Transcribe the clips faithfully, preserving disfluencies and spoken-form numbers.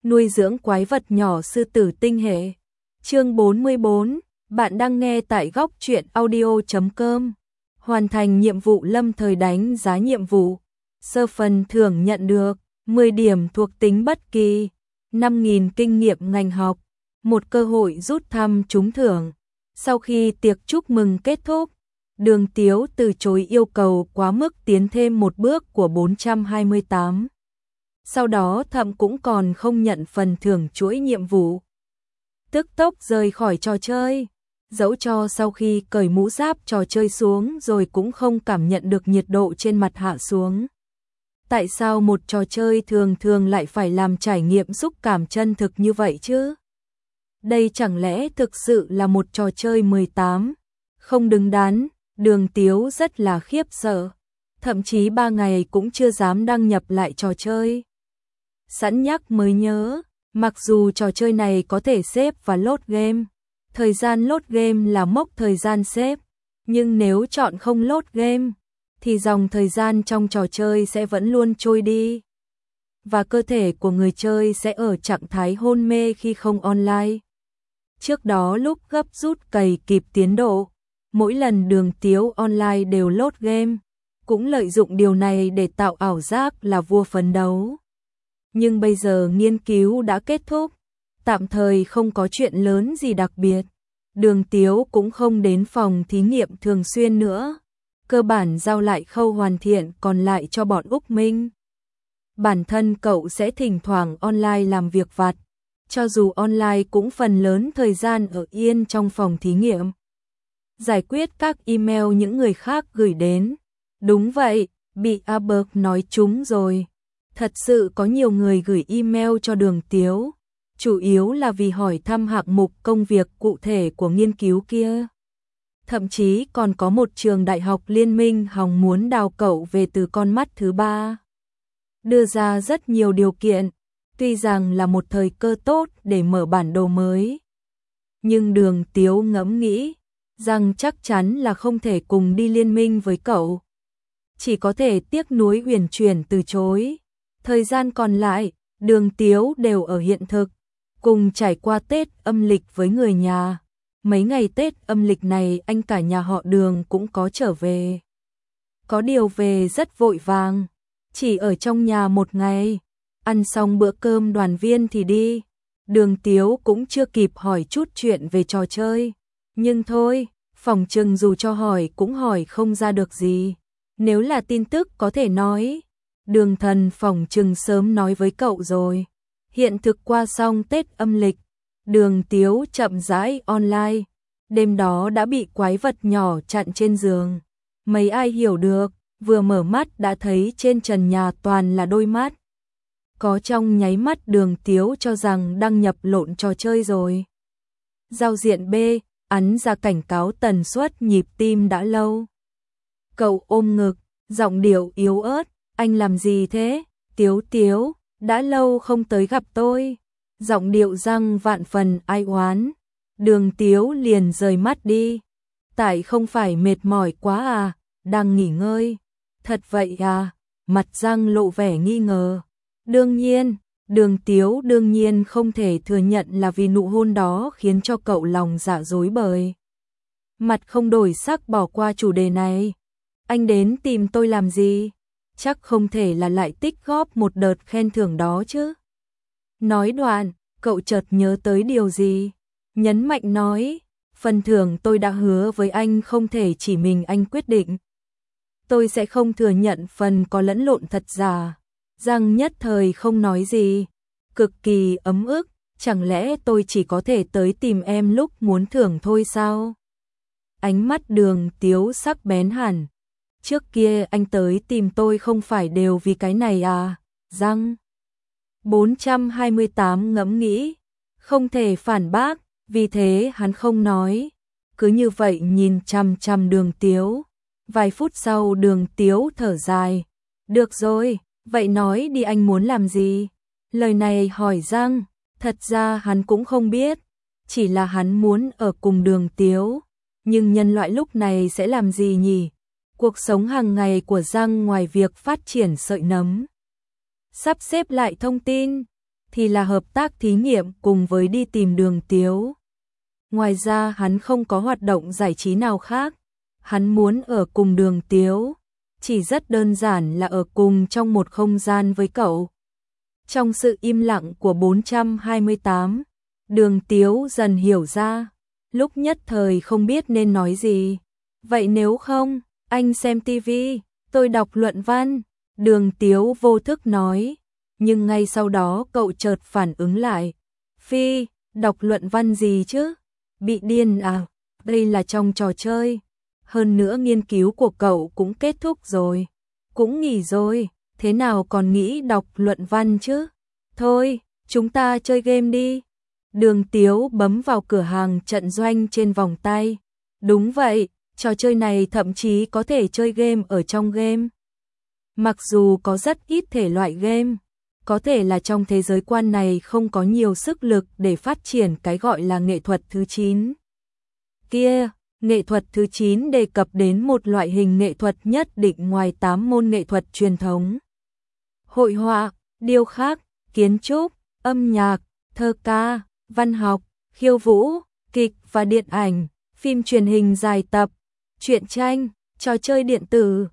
nuôi dưỡng quái vật nhỏ sư tử tinh hệ. Chương bốn mươi bốn, bạn đang nghe tại góc truyện audio chấm com. Hoàn thành nhiệm vụ lâm thời đánh giá nhiệm vụ. Sơ phần thưởng nhận được mười điểm thuộc tính bất kỳ, năm nghìn kinh nghiệm ngành học, một cơ hội rút thăm trúng thưởng. Sau khi tiệc chúc mừng kết thúc, Đường Tiếu từ chối yêu cầu quá mức tiến thêm một bước của bốn trăm hai mươi tám. Sau đó thậm cũng còn không nhận phần thưởng chuỗi nhiệm vụ. Tức tốc rời khỏi trò chơi, dẫu cho sau khi cởi mũ giáp trò chơi xuống rồi cũng không cảm nhận được nhiệt độ trên mặt hạ xuống. Tại sao một trò chơi thường thường lại phải làm trải nghiệm xúc cảm chân thực như vậy chứ? Đây chẳng lẽ thực sự là một trò chơi mười tám? Không đứng đắn, Đường Tiếu rất là khiếp sợ, thậm chí ba ngày cũng chưa dám đăng nhập lại trò chơi. Sẵn nhắc mới nhớ, mặc dù trò chơi này có thể xếp và load game, thời gian load game là mốc thời gian xếp, nhưng nếu chọn không load game, thì dòng thời gian trong trò chơi sẽ vẫn luôn trôi đi. Và cơ thể của người chơi sẽ ở trạng thái hôn mê khi không online. Trước đó lúc gấp rút cày kịp tiến độ, mỗi lần Đường Tiếu online đều load game, cũng lợi dụng điều này để tạo ảo giác là vua phấn đấu. Nhưng bây giờ nghiên cứu đã kết thúc, tạm thời không có chuyện lớn gì đặc biệt. Đường Tiếu cũng không đến phòng thí nghiệm thường xuyên nữa, cơ bản giao lại khâu hoàn thiện còn lại cho bọn Úc Minh. Bản thân cậu sẽ thỉnh thoảng online làm việc vặt, cho dù online cũng phần lớn thời gian ở yên trong phòng thí nghiệm. Giải quyết các email những người khác gửi đến. Đúng vậy, bị Albert nói trúng rồi. Thật sự có nhiều người gửi email cho Đường Tiếu, chủ yếu là vì hỏi thăm hạng mục công việc cụ thể của nghiên cứu kia. Thậm chí còn có một trường đại học liên minh hòng muốn đào cậu về từ con mắt thứ ba. Đưa ra rất nhiều điều kiện, tuy rằng là một thời cơ tốt để mở bản đồ mới. Nhưng Đường Tiếu ngẫm nghĩ rằng chắc chắn là không thể cùng đi liên minh với cậu. Chỉ có thể tiếc nuối uyển chuyển từ chối. Thời gian còn lại, Đường Tiếu đều ở hiện thực, cùng trải qua Tết âm lịch với người nhà. Mấy ngày Tết âm lịch này anh cả nhà họ Đường cũng có trở về. Có điều về rất vội vàng, chỉ ở trong nhà một ngày, ăn xong bữa cơm đoàn viên thì đi. Đường Tiếu cũng chưa kịp hỏi chút chuyện về trò chơi, nhưng thôi, phỏng chừng dù cho hỏi cũng hỏi không ra được gì. Nếu là tin tức có thể nói, Đường Thần phỏng chừng sớm nói với cậu rồi. Hiện thực qua xong Tết âm lịch, Đường Tiếu chậm rãi online, đêm đó đã bị quái vật nhỏ chặn trên giường. Mấy ai hiểu được, vừa mở mắt đã thấy trên trần nhà toàn là đôi mắt. Có trong nháy mắt Đường Tiếu cho rằng đăng nhập lộn trò chơi rồi. Giao diện B, ấn ra cảnh cáo tần suất nhịp tim đã lâu. Cậu ôm ngực, giọng điệu yếu ớt, anh làm gì thế? Tiếu Tiếu, đã lâu không tới gặp tôi. Giọng điệu răng vạn phần ai oán. Đường Tiếu liền rời mắt đi. Tại không phải mệt mỏi quá à, đang nghỉ ngơi. Thật vậy à? Mặt răng lộ vẻ nghi ngờ. Đương nhiên, Đường Tiếu đương nhiên không thể thừa nhận là vì nụ hôn đó khiến cho cậu lòng dạ rối bời. Mặt không đổi sắc bỏ qua chủ đề này. Anh đến tìm tôi làm gì? Chắc không thể là lại tích góp một đợt khen thưởng đó chứ. Nói đoạn, cậu chợt nhớ tới điều gì. Nhấn mạnh nói, phần thưởng tôi đã hứa với anh không thể chỉ mình anh quyết định. Tôi sẽ không thừa nhận phần có lẫn lộn thật giả. Răng nhất thời không nói gì, cực kỳ ấm ức, chẳng lẽ tôi chỉ có thể tới tìm em lúc muốn thưởng thôi sao? Ánh mắt Đường Tiếu sắc bén hẳn. Trước kia anh tới tìm tôi không phải đều vì cái này à? Răng. bốn trăm hai mươi tám ngẫm nghĩ, không thể phản bác, vì thế hắn không nói. Cứ như vậy nhìn chằm chằm Đường Tiếu. Vài phút sau Đường Tiếu thở dài. Được rồi, vậy nói đi anh muốn làm gì? Lời này hỏi Răng, thật ra hắn cũng không biết. Chỉ là hắn muốn ở cùng Đường Tiếu. Nhưng nhân loại lúc này sẽ làm gì nhỉ? Cuộc sống hàng ngày của Răng ngoài việc phát triển sợi nấm, sắp xếp lại thông tin, thì là hợp tác thí nghiệm cùng với đi tìm Đường Tiếu. Ngoài ra hắn không có hoạt động giải trí nào khác, hắn muốn ở cùng Đường Tiếu, chỉ rất đơn giản là ở cùng trong một không gian với cậu. Trong sự im lặng của bốn trăm hai mươi tám, Đường Tiếu dần hiểu ra, lúc nhất thời không biết nên nói gì. Vậy nếu không, anh xem tivi, tôi đọc luận văn, Đường Tiếu vô thức nói, nhưng ngay sau đó cậu chợt phản ứng lại. Phi, đọc luận văn gì chứ? Bị điên à? Đây là trong trò chơi. Hơn nữa nghiên cứu của cậu cũng kết thúc rồi, cũng nghỉ rồi, thế nào còn nghĩ đọc luận văn chứ? Thôi, chúng ta chơi game đi. Đường Tiếu bấm vào cửa hàng trận doanh trên vòng tay. Đúng vậy, trò chơi này thậm chí có thể chơi game ở trong game. Mặc dù có rất ít thể loại game, có thể là trong thế giới quan này không có nhiều sức lực để phát triển cái gọi là nghệ thuật thứ chín. Kia, nghệ thuật thứ chín đề cập đến một loại hình nghệ thuật nhất định ngoài tám môn nghệ thuật truyền thống. Hội họa, điêu khắc, kiến trúc, âm nhạc, thơ ca, văn học, khiêu vũ, kịch và điện ảnh, phim truyền hình dài tập, truyện tranh, trò chơi điện tử,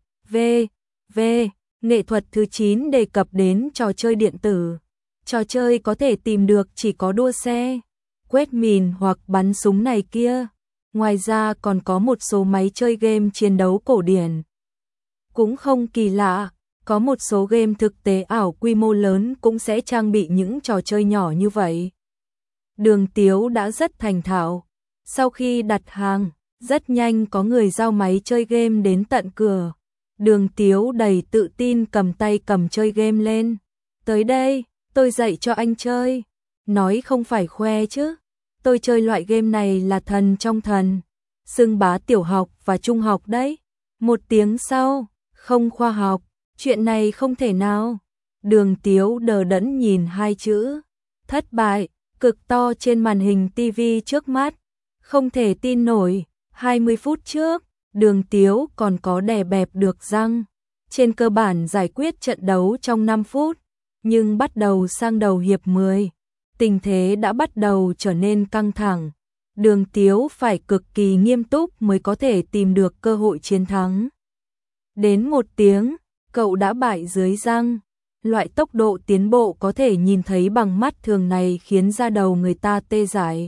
vân vân. Nghệ thuật thứ chín đề cập đến trò chơi điện tử. Trò chơi có thể tìm được chỉ có đua xe, quét mìn hoặc bắn súng này kia. Ngoài ra còn có một số máy chơi game chiến đấu cổ điển. Cũng không kỳ lạ, có một số game thực tế ảo quy mô lớn cũng sẽ trang bị những trò chơi nhỏ như vậy. Đường Tiếu đã rất thành thạo. Sau khi đặt hàng, rất nhanh có người giao máy chơi game đến tận cửa. Đường Tiếu đầy tự tin cầm tay cầm chơi game lên. Tới đây, tôi dạy cho anh chơi. Nói không phải khoe chứ. Tôi chơi loại game này là thần trong thần. Xưng bá tiểu học và trung học đấy. Một tiếng sau, không khoa học. Chuyện này không thể nào. Đường Tiếu đờ đẫn nhìn hai chữ. Thất bại, cực to trên màn hình tivi trước mắt. Không thể tin nổi, hai mươi phút trước. Đường Tiếu còn có đè bẹp được răng, trên cơ bản giải quyết trận đấu trong năm phút, nhưng bắt đầu sang đầu hiệp mười, tình thế đã bắt đầu trở nên căng thẳng. Đường Tiếu phải cực kỳ nghiêm túc mới có thể tìm được cơ hội chiến thắng. Đến một tiếng, cậu đã bại dưới răng. Loại tốc độ tiến bộ có thể nhìn thấy bằng mắt thường này khiến da đầu người ta tê dại.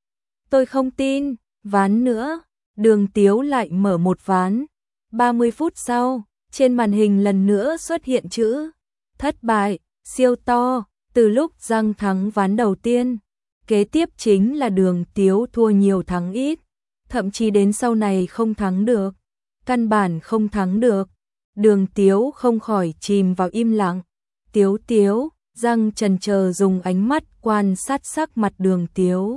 Tôi không tin, ván nữa. Đường Tiếu lại mở một ván. ba mươi phút sau, trên màn hình lần nữa xuất hiện chữ thất bại, siêu to, từ lúc răng thắng ván đầu tiên. Kế tiếp chính là Đường Tiếu thua nhiều thắng ít, thậm chí đến sau này không thắng được, căn bản không thắng được. Đường Tiếu không khỏi chìm vào im lặng. Tiếu Tiếu, răng chần chờ dùng ánh mắt quan sát sắc mặt Đường Tiếu.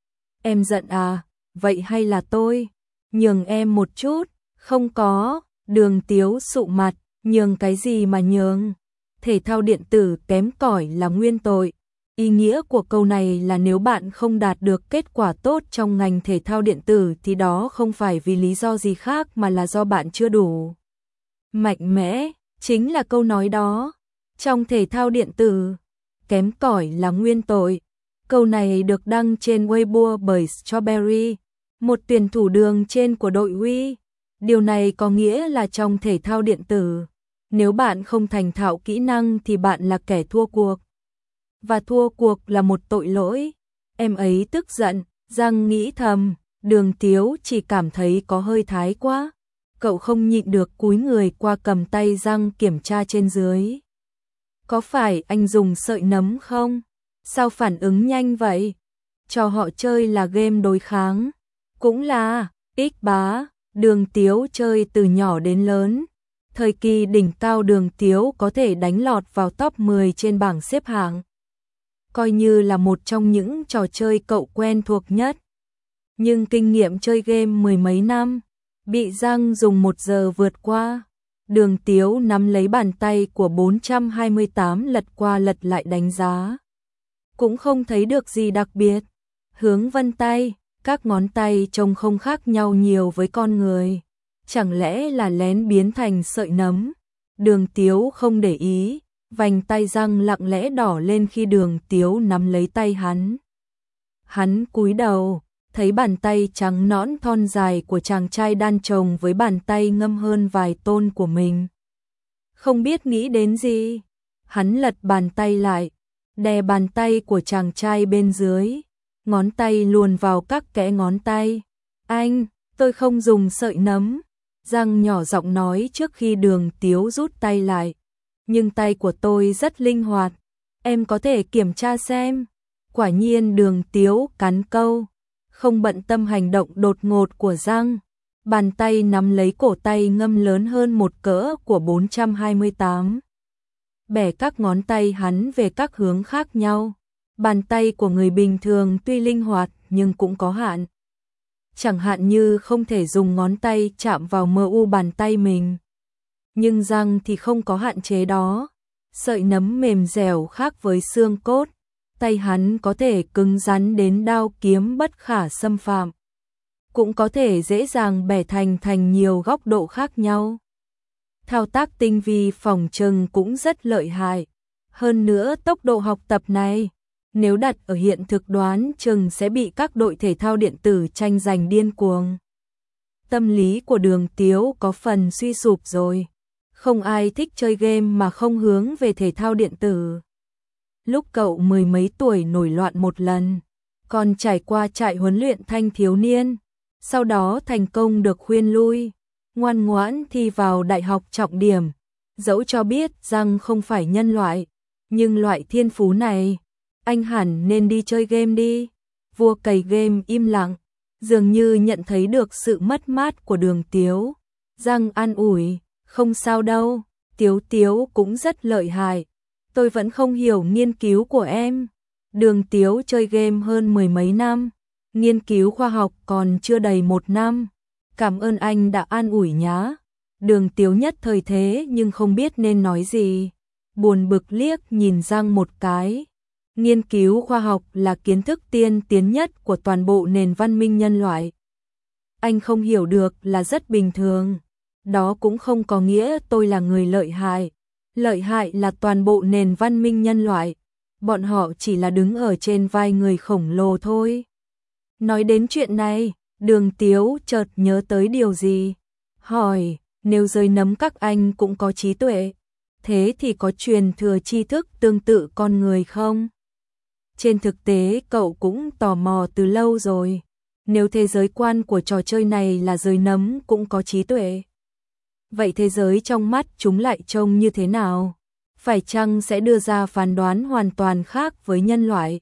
Em giận à, vậy hay là tôi nhường em một chút? Không có. Đường Tiếu sụ mặt, nhường cái gì mà nhường? Thể thao điện tử kém cỏi là nguyên tội. Ý nghĩa của câu này là nếu bạn không đạt được kết quả tốt trong ngành thể thao điện tử thì đó không phải vì lý do gì khác mà là do bạn chưa đủ mạnh mẽ, chính là câu nói đó. Trong thể thao điện tử, kém cỏi là nguyên tội. Câu này được đăng trên Weibo bởi Strawberry, một tuyển thủ đường trên của đội Huy. Điều này có nghĩa là trong thể thao điện tử, nếu bạn không thành thạo kỹ năng thì bạn là kẻ thua cuộc. Và thua cuộc là một tội lỗi. Em ấy tức giận, răng nghĩ thầm, Đường Tiếu chỉ cảm thấy có hơi thái quá. Cậu không nhịn được cúi người qua cầm tay răng kiểm tra trên dưới. Có phải anh dùng sợi nấm không? Sao phản ứng nhanh vậy? Trò họ chơi là game đối kháng. Cũng là, ích bá, Đường Tiếu chơi từ nhỏ đến lớn. Thời kỳ đỉnh cao Đường Tiếu có thể đánh lọt vào top mười trên bảng xếp hạng. Coi như là một trong những trò chơi cậu quen thuộc nhất. Nhưng kinh nghiệm chơi game mười mấy năm, bị răng dùng một giờ vượt qua. Đường Tiếu nắm lấy bàn tay của bốn trăm hai mươi tám lật qua lật lại đánh giá. Cũng không thấy được gì đặc biệt. Hướng vân tay, các ngón tay trông không khác nhau nhiều với con người. Chẳng lẽ là lén biến thành sợi nấm? Đường Tiếu không để ý, vành tay Giang lặng lẽ đỏ lên khi Đường Tiếu nắm lấy tay hắn. Hắn cúi đầu, thấy bàn tay trắng nõn thon dài của chàng trai đan chồng với bàn tay ngâm hơn vài tôn của mình. Không biết nghĩ đến gì, hắn lật bàn tay lại, đè bàn tay của chàng trai bên dưới, ngón tay luồn vào các kẽ ngón tay. Anh, tôi không dùng sợi nấm, Giang nhỏ giọng nói trước khi Đường Tiếu rút tay lại. Nhưng tay của tôi rất linh hoạt, em có thể kiểm tra xem. Quả nhiên Đường Tiếu cắn câu, không bận tâm hành động đột ngột của Giang. Bàn tay nắm lấy cổ tay ngâm lớn hơn một cỡ của bốn trăm hai mươi tám. Bẻ các ngón tay hắn về các hướng khác nhau. Bàn tay của người bình thường tuy linh hoạt nhưng cũng có hạn. Chẳng hạn như không thể dùng ngón tay chạm vào mờ u bàn tay mình. Nhưng Giang thì không có hạn chế đó. Sợi nấm mềm dẻo khác với xương cốt. Tay hắn có thể cứng rắn đến đao kiếm bất khả xâm phạm. Cũng có thể dễ dàng bẻ thành thành nhiều góc độ khác nhau. Thao tác tinh vi phòng trừng cũng rất lợi hại. Hơn nữa tốc độ học tập này, nếu đặt ở hiện thực đoán chừng sẽ bị các đội thể thao điện tử tranh giành điên cuồng. Tâm lý của Đường Tiếu có phần suy sụp rồi. Không ai thích chơi game mà không hướng về thể thao điện tử. Lúc cậu mười mấy tuổi nổi loạn một lần, còn trải qua trại huấn luyện thanh thiếu niên, sau đó thành công được khuyên lui, ngoan ngoãn thi vào đại học trọng điểm. Dẫu cho biết rằng không phải nhân loại, nhưng loại thiên phú này, anh hẳn nên đi chơi game đi. Vua cày game im lặng, dường như nhận thấy được sự mất mát của Đường Tiếu. Giang an ủi, không sao đâu, Tiếu Tiếu cũng rất lợi hại. Tôi vẫn không hiểu nghiên cứu của em. Đường Tiếu chơi game hơn mười mấy năm, nghiên cứu khoa học còn chưa đầy một năm. Cảm ơn anh đã an ủi nhá. Đường Tiếu nhất thời thế nhưng không biết nên nói gì. Buồn bực liếc nhìn Giang một cái. Nghiên cứu khoa học là kiến thức tiên tiến nhất của toàn bộ nền văn minh nhân loại. Anh không hiểu được là rất bình thường. Đó cũng không có nghĩa tôi là người lợi hại. Lợi hại là toàn bộ nền văn minh nhân loại. Bọn họ chỉ là đứng ở trên vai người khổng lồ thôi. Nói đến chuyện này, Đường Tiếu chợt nhớ tới điều gì. Hỏi, nếu giới nấm các anh cũng có trí tuệ, thế thì có truyền thừa tri thức tương tự con người không? Trên thực tế cậu cũng tò mò từ lâu rồi. Nếu thế giới quan của trò chơi này là giới nấm cũng có trí tuệ, vậy thế giới trong mắt chúng lại trông như thế nào? Phải chăng sẽ đưa ra phán đoán hoàn toàn khác với nhân loại?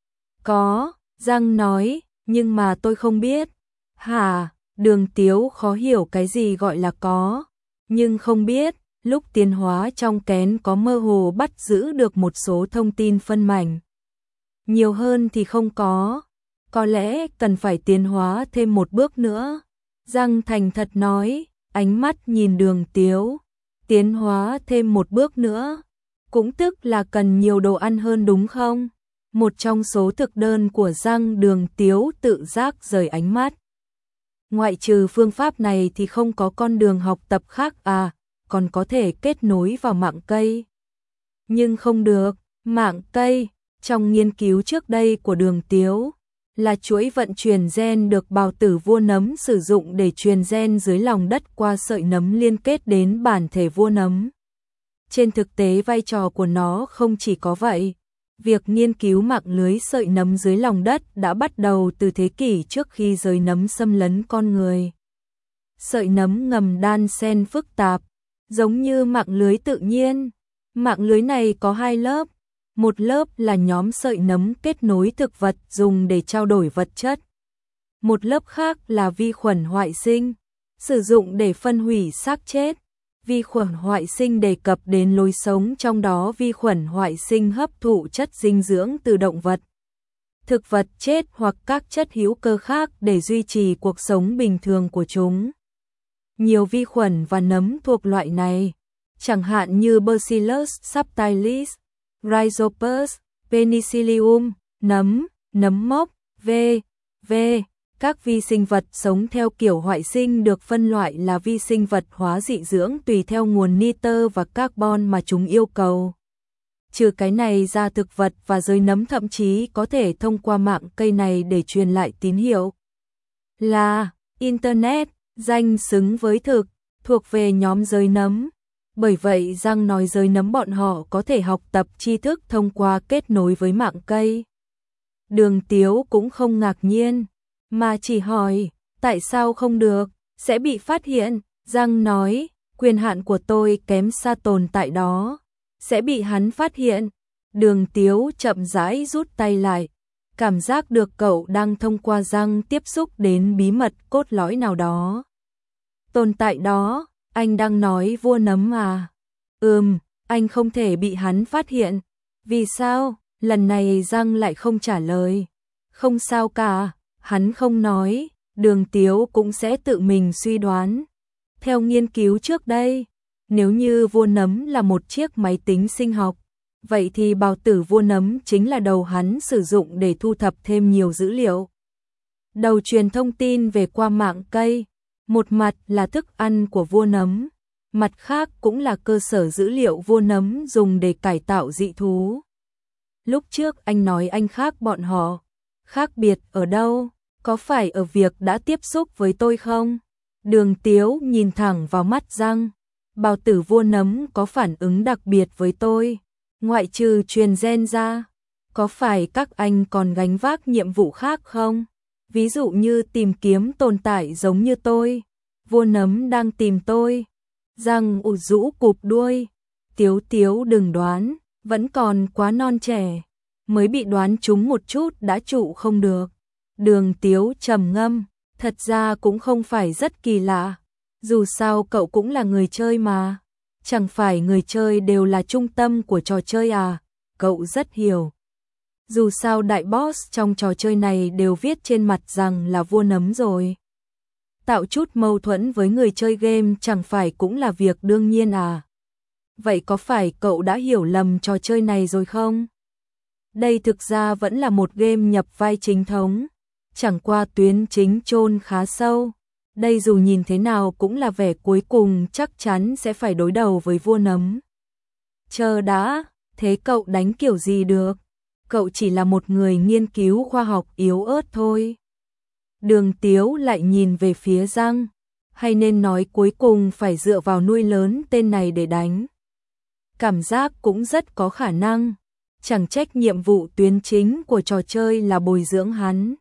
Có, Giang nói, nhưng mà tôi không biết. Hả? Đường Tiếu khó hiểu cái gì gọi là có, nhưng không biết. Lúc tiến hóa trong kén có mơ hồ bắt giữ được một số thông tin phân mảnh. Nhiều hơn thì không có. Có lẽ cần phải tiến hóa thêm một bước nữa. Giang thành thật nói, ánh mắt nhìn Đường Tiếu. Tiến hóa thêm một bước nữa, cũng tức là cần nhiều đồ ăn hơn đúng không? Một trong số thực đơn của Giang. Đường Tiếu tự giác rời ánh mắt. Ngoại trừ phương pháp này thì không có con đường học tập khác à, còn có thể kết nối vào mạng cây. Nhưng không được, mạng cây, trong nghiên cứu trước đây của Đường Tiếu, là chuỗi vận chuyển gen được bào tử vua nấm sử dụng để truyền gen dưới lòng đất qua sợi nấm liên kết đến bản thể vua nấm. Trên thực tế vai trò của nó không chỉ có vậy. Việc nghiên cứu mạng lưới sợi nấm dưới lòng đất đã bắt đầu từ thế kỷ trước khi giới nấm xâm lấn con người. Sợi nấm ngầm đan xen phức tạp, giống như mạng lưới tự nhiên. Mạng lưới này có hai lớp. Một lớp là nhóm sợi nấm kết nối thực vật dùng để trao đổi vật chất. Một lớp khác là vi khuẩn hoại sinh, sử dụng để phân hủy xác chết. Vi khuẩn hoại sinh đề cập đến lối sống, trong đó vi khuẩn hoại sinh hấp thụ chất dinh dưỡng từ động vật, thực vật chết hoặc các chất hữu cơ khác để duy trì cuộc sống bình thường của chúng. Nhiều vi khuẩn và nấm thuộc loại này, chẳng hạn như Bacillus subtilis, Rhizopus, Penicillium, nấm, nấm mốc, v, v. Các vi sinh vật sống theo kiểu hoại sinh được phân loại là vi sinh vật hóa dị dưỡng tùy theo nguồn nitơ và carbon mà chúng yêu cầu. Trừ cái này ra, thực vật và giới nấm thậm chí có thể thông qua mạng cây này để truyền lại tín hiệu. Là Internet, danh xứng với thực, thuộc về nhóm giới nấm. Bởi vậy Giang nói giới nấm bọn họ có thể học tập tri thức thông qua kết nối với mạng cây. Đường Tiếu cũng không ngạc nhiên, mà chỉ hỏi, tại sao không được, sẽ bị phát hiện. Giang nói, quyền hạn của tôi kém xa tồn tại đó, sẽ bị hắn phát hiện. Đường Tiếu chậm rãi rút tay lại, cảm giác được cậu đang thông qua Giang tiếp xúc đến bí mật cốt lõi nào đó. Tồn tại đó, anh đang nói vua nấm à? Ừm, anh không thể bị hắn phát hiện. Vì sao? Lần này Giang lại không trả lời. Không sao cả, hắn không nói, Đường Tiếu cũng sẽ tự mình suy đoán. Theo nghiên cứu trước đây, nếu như vua nấm là một chiếc máy tính sinh học, vậy thì bào tử vua nấm chính là đầu hắn sử dụng để thu thập thêm nhiều dữ liệu. Đầu truyền thông tin về qua mạng cây, một mặt là thức ăn của vua nấm, mặt khác cũng là cơ sở dữ liệu vua nấm dùng để cải tạo dị thú. Lúc trước anh nói anh khác bọn họ, khác biệt ở đâu? Có phải ở việc đã tiếp xúc với tôi không? Đường Tiếu nhìn thẳng vào mắt Giang, bào tử vua nấm có phản ứng đặc biệt với tôi, ngoại trừ truyền gen ra, có phải các anh còn gánh vác nhiệm vụ khác không? Ví dụ như tìm kiếm tồn tại giống như tôi, vua nấm đang tìm tôi. Giang ủ rũ cụp đuôi, Tiếu Tiếu đừng đoán, vẫn còn quá non trẻ, mới bị đoán trúng một chút đã trụ không được. Đường Tiếu trầm ngâm, thật ra cũng không phải rất kỳ lạ, dù sao cậu cũng là người chơi mà, chẳng phải người chơi đều là trung tâm của trò chơi à, cậu rất hiểu. Dù sao đại boss trong trò chơi này đều viết trên mặt rằng là vua nấm rồi. Tạo chút mâu thuẫn với người chơi game chẳng phải cũng là việc đương nhiên à. Vậy có phải cậu đã hiểu lầm trò chơi này rồi không? Đây thực ra vẫn là một game nhập vai chính thống, chẳng qua tuyến chính chôn khá sâu. Đây dù nhìn thế nào cũng là vẻ cuối cùng chắc chắn sẽ phải đối đầu với vua nấm. Chờ đã, thế cậu đánh kiểu gì được? Cậu chỉ là một người nghiên cứu khoa học yếu ớt thôi. Đường Tiếu lại nhìn về phía Giang, hay nên nói cuối cùng phải dựa vào nuôi lớn tên này để đánh. Cảm giác cũng rất có khả năng, chẳng trách nhiệm vụ tuyến chính của trò chơi là bồi dưỡng hắn.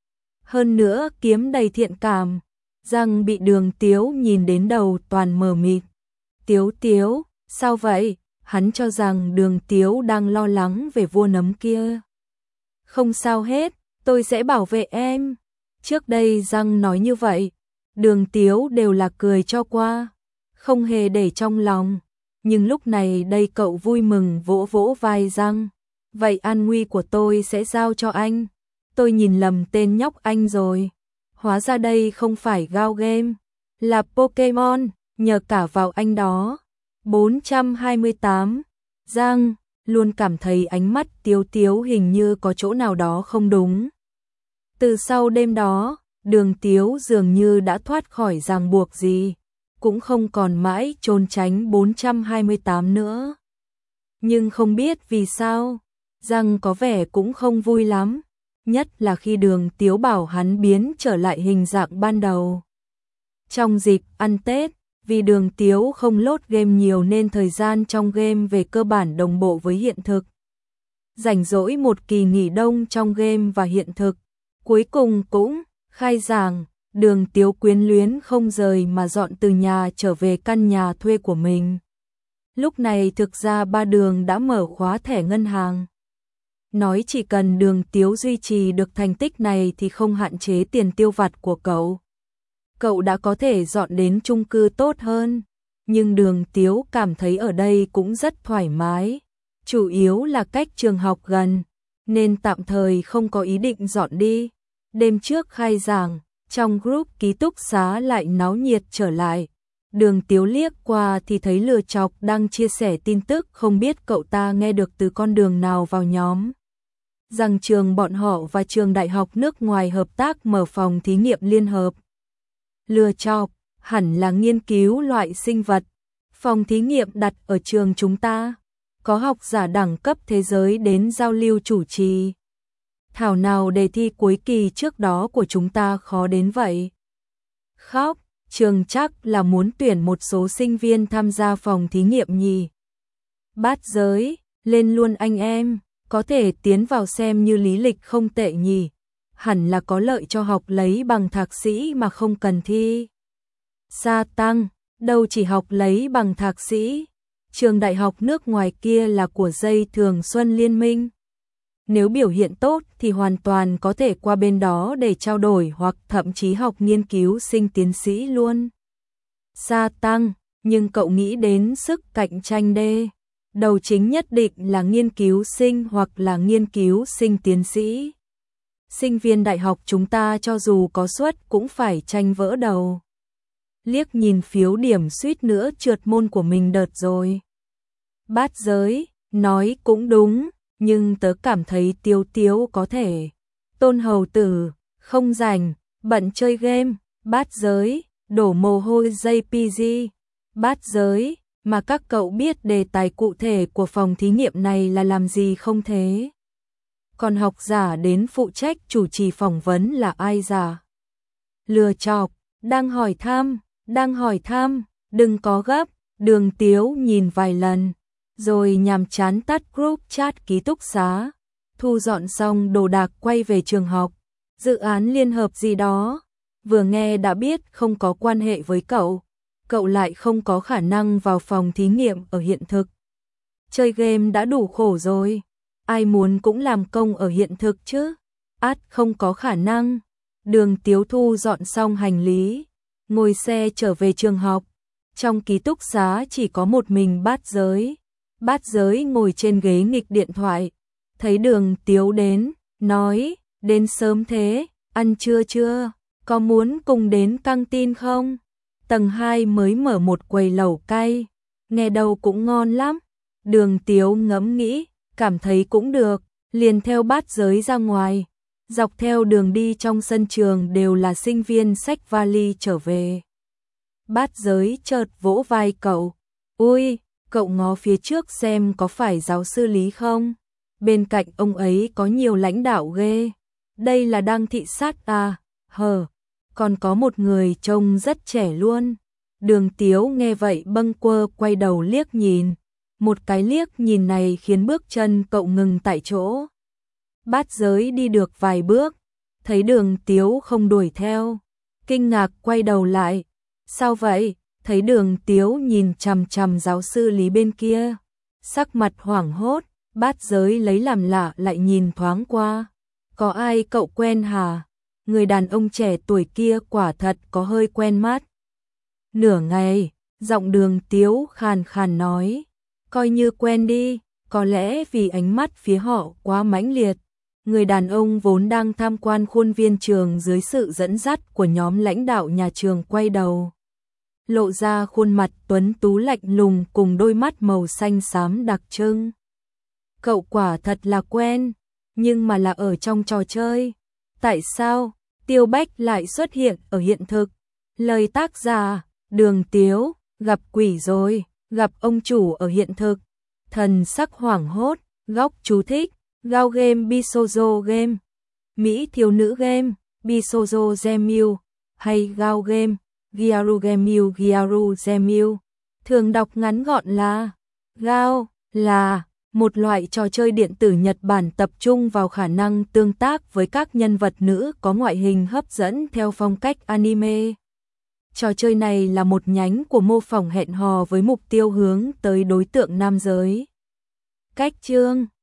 Hơn nữa kiếm đầy thiện cảm, Giang bị Đường Tiếu nhìn đến đầu toàn mờ mịt. Tiếu Tiếu, sao vậy? Hắn cho rằng Đường Tiếu đang lo lắng về vua nấm kia. Không sao hết, tôi sẽ bảo vệ em. Trước đây Giang nói như vậy, Đường Tiếu đều là cười cho qua, không hề để trong lòng. Nhưng lúc này đây cậu vui mừng vỗ vỗ vai Giang. Vậy an nguy của tôi sẽ giao cho anh. Tôi nhìn lầm tên nhóc anh rồi. Hóa ra đây không phải Gao Game, là Pokemon, nhờ cả vào anh đó. bốn trăm hai mươi tám. Giang luôn cảm thấy ánh mắt Tiếu Tiếu hình như có chỗ nào đó không đúng. Từ sau đêm đó, Đường Tiếu dường như đã thoát khỏi ràng buộc gì, cũng không còn mãi trốn tránh bốn trăm hai mươi tám nữa. Nhưng không biết vì sao, Giang có vẻ cũng không vui lắm, nhất là khi Đường Tiếu bảo hắn biến trở lại hình dạng ban đầu. Trong dịp ăn Tết, vì Đường Tiếu không load game nhiều nên thời gian trong game về cơ bản đồng bộ với hiện thực. Rảnh rỗi một kỳ nghỉ đông trong game và hiện thực, cuối cùng cũng khai giảng. Đường Tiếu quyến luyến không rời mà dọn từ nhà trở về căn nhà thuê của mình. Lúc này thực ra ba Đường đã mở khóa thẻ ngân hàng. Nói chỉ cần Đường Tiếu duy trì được thành tích này thì không hạn chế tiền tiêu vặt của cậu. Cậu đã có thể dọn đến chung cư tốt hơn, nhưng Đường Tiếu cảm thấy ở đây cũng rất thoải mái. Chủ yếu là cách trường học gần, nên tạm thời không có ý định dọn đi. Đêm trước khai giảng, trong group ký túc xá lại náo nhiệt trở lại. Đường Tiếu liếc qua thì thấy Lừa Chọc đang chia sẻ tin tức, không biết cậu ta nghe được từ con đường nào vào nhóm. Rằng trường bọn họ và trường đại học nước ngoài hợp tác mở phòng thí nghiệm liên hợp. Lừa Chọc, hẳn là nghiên cứu loại sinh vật. Phòng thí nghiệm đặt ở trường chúng ta. có học giả đẳng cấp thế giới đến giao lưu chủ trì. Thảo nào đề thi cuối kỳ trước đó của chúng ta khó đến vậy. Khóc, trường chắc là muốn tuyển một số sinh viên tham gia phòng thí nghiệm nhỉ. Bát giới, lên luôn anh em, có thể tiến vào xem như lý lịch không tệ nhỉ. Hẳn là có lợi cho học lấy bằng thạc sĩ mà không cần thi. Sa tăng, đâu chỉ học lấy bằng thạc sĩ. Trường đại học nước ngoài kia là của dây thường xuân liên minh. Nếu biểu hiện tốt thì hoàn toàn có thể qua bên đó để trao đổi hoặc thậm chí học nghiên cứu sinh tiến sĩ luôn. Sa tăng, nhưng cậu nghĩ đến sức cạnh tranh đê. Đầu chính nhất định là nghiên cứu sinh hoặc là nghiên cứu sinh tiến sĩ. Sinh viên đại học chúng ta cho dù có suất cũng phải tranh vỡ đầu. Liếc nhìn phiếu điểm suýt nữa trượt môn của mình đợt rồi. Bát giới, nói cũng đúng, nhưng tớ cảm thấy Tiếu Tiếu có thể. Tôn hầu tử, không rảnh, bận chơi game. Bát giới, đổ mồ hôi gi pê giê. Bát giới, mà các cậu biết đề tài cụ thể của phòng thí nghiệm này là làm gì không thế? Còn học giả đến phụ trách chủ trì phỏng vấn là ai giả? Lừa chọc, đang hỏi thăm, đang hỏi thăm, đừng có gấp. Đường Tiếu nhìn vài lần, rồi nhàm chán tắt group chat ký túc xá. Thu dọn xong đồ đạc quay về trường học. Dự án liên hợp gì đó, vừa nghe đã biết không có quan hệ với cậu. Cậu lại không có khả năng vào phòng thí nghiệm ở hiện thực. Chơi game đã đủ khổ rồi, ai muốn cũng làm công ở hiện thực chứ. Át không có khả năng. Đường Tiếu thu dọn xong hành lý, ngồi xe trở về trường học. Trong ký túc xá chỉ có một mình Bát giới. Bát giới ngồi trên ghế nghịch điện thoại. Thấy Đường Tiếu đến, nói, đến sớm thế, ăn trưa chưa, có muốn cùng đến căng tin không? Tầng hai mới mở một quầy lẩu cay, nghe đâu cũng ngon lắm. Đường Tiếu ngẫm nghĩ, cảm thấy cũng được, liền theo Bát giới ra ngoài. Dọc theo đường đi trong sân trường đều là sinh viên xách vali trở về. Bát giới chợt vỗ vai cậu. Ui, cậu ngó phía trước xem có phải giáo sư Lý không? Bên cạnh ông ấy có nhiều lãnh đạo ghê. Đây là đang thị sát à? Hờ, còn có một người trông rất trẻ luôn. Đường Tiếu nghe vậy bâng quơ quay đầu liếc nhìn. Một cái liếc nhìn này khiến bước chân cậu ngừng tại chỗ. Bát giới đi được vài bước, thấy Đường Tiếu không đuổi theo. Kinh ngạc quay đầu lại. Sao vậy? Thấy Đường Tiếu nhìn chằm chằm giáo sư Lý bên kia. Sắc mặt hoảng hốt, Bát giới lấy làm lạ lại nhìn thoáng qua. Có ai cậu quen hả? Người đàn ông trẻ tuổi kia quả thật có hơi quen mắt. Nửa ngày, giọng Đường Tiếu khàn khàn nói. Coi như quen đi, có lẽ vì ánh mắt phía họ quá mãnh liệt. Người đàn ông vốn đang tham quan khuôn viên trường dưới sự dẫn dắt của nhóm lãnh đạo nhà trường quay đầu. Lộ ra khuôn mặt tuấn tú lạnh lùng cùng đôi mắt màu xanh xám đặc trưng. Cậu quả thật là quen, nhưng mà là ở trong trò chơi. Tại sao Tiêu Bách lại xuất hiện ở hiện thực? Lời tác giả, Đường Tiếu, gặp quỷ rồi, gặp ông chủ ở hiện thực. Thần sắc hoảng hốt, góc chú thích, Gao game Bisozo game, Mỹ thiếu nữ game, Bisozo Gemiu, hay Gao game, Gyaru Gemiu Gyaru Gemiu. Thường đọc ngắn gọn là Gao, là một loại trò chơi điện tử Nhật Bản tập trung vào khả năng tương tác với các nhân vật nữ có ngoại hình hấp dẫn theo phong cách anime. Trò chơi này là một nhánh của mô phỏng hẹn hò với mục tiêu hướng tới đối tượng nam giới. Cách chương